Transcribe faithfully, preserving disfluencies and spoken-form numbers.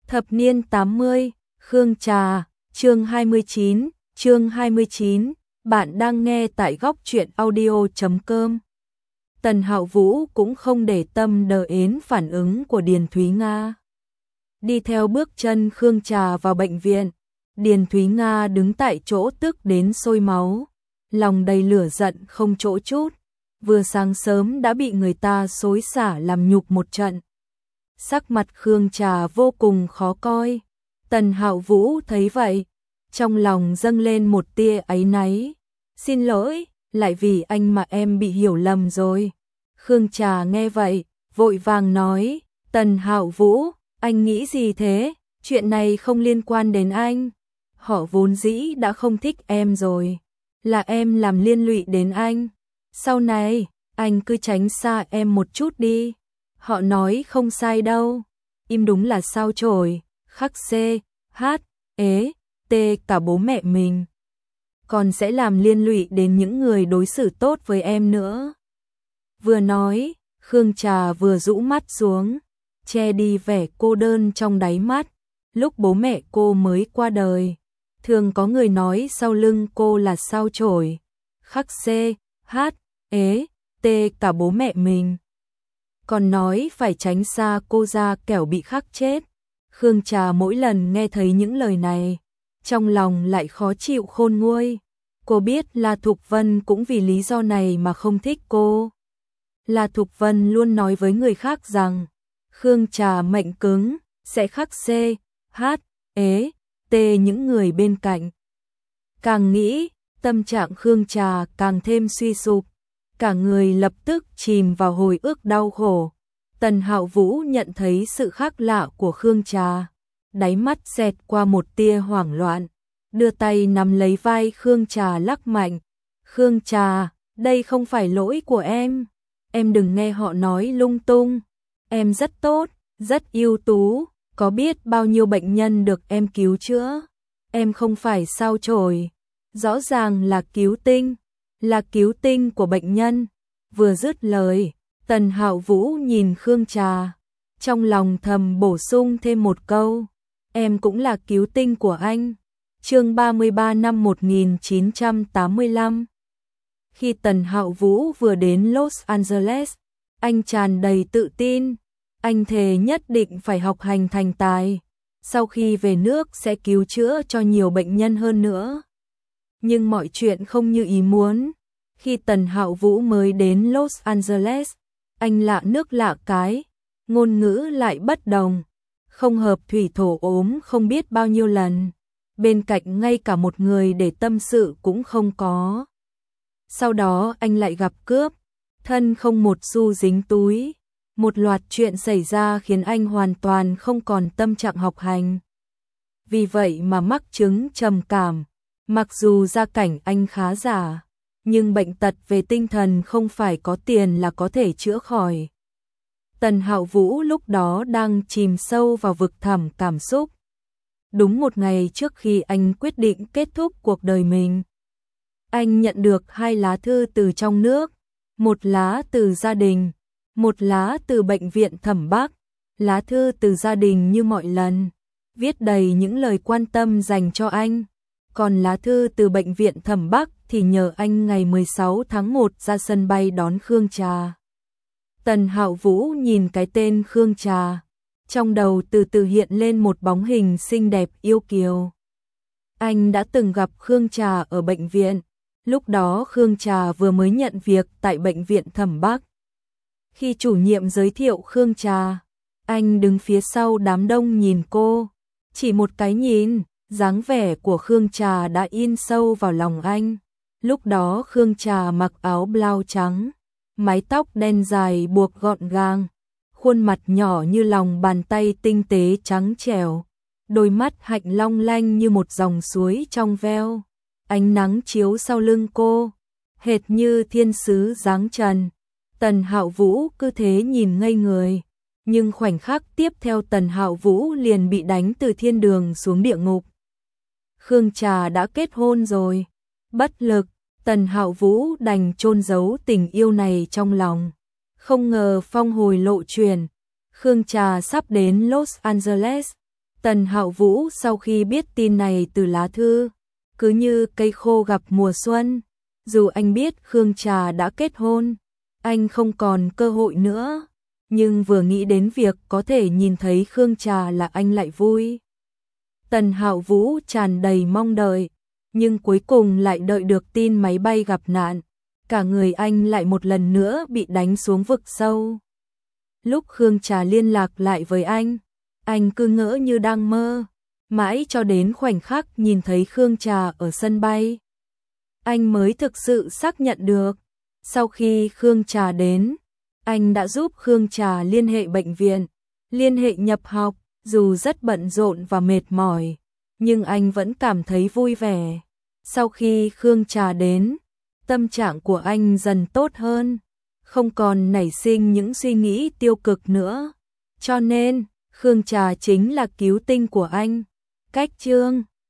Thập niên tám mươi, Khương Trà, chương hai mươi chín, chương hai mươi chín, bạn đang nghe tại góc truyện audio chấm com. Tần Hạo Vũ cũng không để tâm đến phản ứng của Điền Thúy Nga. Đi theo bước chân Khương Trà vào bệnh viện, Điền Thúy Nga đứng tại chỗ tức đến sôi máu, lòng đầy lửa giận không chỗ chút, vừa sáng sớm đã bị người ta xối xả làm nhục một trận. Sắc mặt Khương Trà vô cùng khó coi. Tần Hạo Vũ thấy vậy, trong lòng dâng lên một tia áy náy. Xin lỗi, lại vì anh mà em bị hiểu lầm rồi. Khương Trà nghe vậy, vội vàng nói, Tần Hạo Vũ, anh nghĩ gì thế? Chuyện này không liên quan đến anh. Họ vốn dĩ đã không thích em rồi. Là em làm liên lụy đến anh. Sau này, anh cứ tránh xa em một chút đi. Họ nói không sai đâu. Im đúng là sao chổi, khắc C, H, ế, T cả bố mẹ mình. Còn sẽ làm liên lụy đến những người đối xử tốt với em nữa. Vừa nói, Khương Trà vừa rũ mắt xuống, che đi vẻ cô đơn trong đáy mắt. Lúc bố mẹ cô mới qua đời, thường có người nói sau lưng cô là sao chổi, khắc C, H, ế, T cả bố mẹ mình. Còn nói phải tránh xa cô ra kẻo bị khắc chết. Khương Trà mỗi lần nghe thấy những lời này, trong lòng lại khó chịu khôn nguôi. Cô biết La Thục Vân cũng vì lý do này mà không thích cô. La Thục Vân luôn nói với người khác rằng Khương Trà mệnh cứng, sẽ khắc C, H, ế, T những người bên cạnh. Càng nghĩ, tâm trạng Khương Trà càng thêm suy sụp. Cả người lập tức chìm vào hồi ức đau khổ. Tần Hạo Vũ nhận thấy sự khác lạ của Khương Trà, đáy mắt xẹt qua một tia hoảng loạn, đưa tay nắm lấy vai Khương Trà lắc mạnh. Khương Trà, đây không phải lỗi của em, em đừng nghe họ nói lung tung. Em rất tốt, rất ưu tú, có biết bao nhiêu bệnh nhân được em cứu chữa. Em không phải sao chổi, rõ ràng là cứu tinh, là cứu tinh của bệnh nhân. Vừa dứt lời, Tần Hạo Vũ nhìn Khương Trà, trong lòng thầm bổ sung thêm một câu, em cũng là cứu tinh của anh. Chương ba mươi ba năm một nghìn chín trăm tám mươi lăm. Khi Tần Hạo Vũ vừa đến Los Angeles, anh tràn đầy tự tin, anh thề nhất định phải học hành thành tài, sau khi về nước sẽ cứu chữa cho nhiều bệnh nhân hơn nữa. Nhưng mọi chuyện không như ý muốn. Khi Tần Hạo Vũ mới đến Los Angeles, anh lạ nước lạ cái, ngôn ngữ lại bất đồng, không hợp thủy thổ ốm không biết bao nhiêu lần, bên cạnh ngay cả một người để tâm sự cũng không có. Sau đó anh lại gặp cướp, thân không một xu dính túi, một loạt chuyện xảy ra khiến anh hoàn toàn không còn tâm trạng học hành. Vì vậy mà mắc chứng trầm cảm, mặc dù gia cảnh anh khá giả, nhưng bệnh tật về tinh thần không phải có tiền là có thể chữa khỏi. Tần Hạo Vũ lúc đó đang chìm sâu vào vực thẳm cảm xúc. Đúng một ngày trước khi anh quyết định kết thúc cuộc đời mình, anh nhận được hai lá thư từ trong nước, một lá từ gia đình, một lá từ bệnh viện Thẩm Bắc. Lá thư từ gia đình như mọi lần, viết đầy những lời quan tâm dành cho anh. Còn lá thư từ bệnh viện Thẩm Bắc thì nhờ anh ngày mười sáu tháng một ra sân bay đón Khương Trà. Tần Hạo Vũ nhìn cái tên Khương Trà, trong đầu từ từ hiện lên một bóng hình xinh đẹp yêu kiều. Anh đã từng gặp Khương Trà ở bệnh viện, lúc đó Khương Trà vừa mới nhận việc tại bệnh viện Thẩm Bắc. Khi chủ nhiệm giới thiệu Khương Trà, anh đứng phía sau đám đông nhìn cô, chỉ một cái nhìn, dáng vẻ của Khương Trà đã in sâu vào lòng anh. Lúc đó Khương Trà mặc áo blau trắng, mái tóc đen dài buộc gọn gàng, khuôn mặt nhỏ như lòng bàn tay tinh tế trắng trẻo, đôi mắt hạnh long lanh như một dòng suối trong veo. Ánh nắng chiếu sau lưng cô, hệt như thiên sứ giáng trần. Tần Hạo Vũ cứ thế nhìn ngây người, nhưng khoảnh khắc tiếp theo Tần Hạo Vũ liền bị đánh từ thiên đường xuống địa ngục. Khương Trà đã kết hôn rồi. Bất lực, Tần Hạo Vũ đành chôn giấu tình yêu này trong lòng. Không ngờ phong hồi lộ truyền, Khương Trà sắp đến Los Angeles. Tần Hạo Vũ sau khi biết tin này từ lá thư, cứ như cây khô gặp mùa xuân, dù anh biết Khương Trà đã kết hôn, anh không còn cơ hội nữa, nhưng vừa nghĩ đến việc có thể nhìn thấy Khương Trà là anh lại vui. Tần Hạo Vũ tràn đầy mong đợi, nhưng cuối cùng lại đợi được tin máy bay gặp nạn, cả người anh lại một lần nữa bị đánh xuống vực sâu. Lúc Khương Trà liên lạc lại với anh, anh cứ ngỡ như đang mơ, mãi cho đến khoảnh khắc nhìn thấy Khương Trà ở sân bay. Anh mới thực sự xác nhận được, sau khi Khương Trà đến, anh đã giúp Khương Trà liên hệ bệnh viện, liên hệ nhập học, dù rất bận rộn và mệt mỏi, nhưng anh vẫn cảm thấy vui vẻ. Sau khi Khương Trà đến, tâm trạng của anh dần tốt hơn, không còn nảy sinh những suy nghĩ tiêu cực nữa. Cho nên, Khương Trà chính là cứu tinh của anh. Cách chương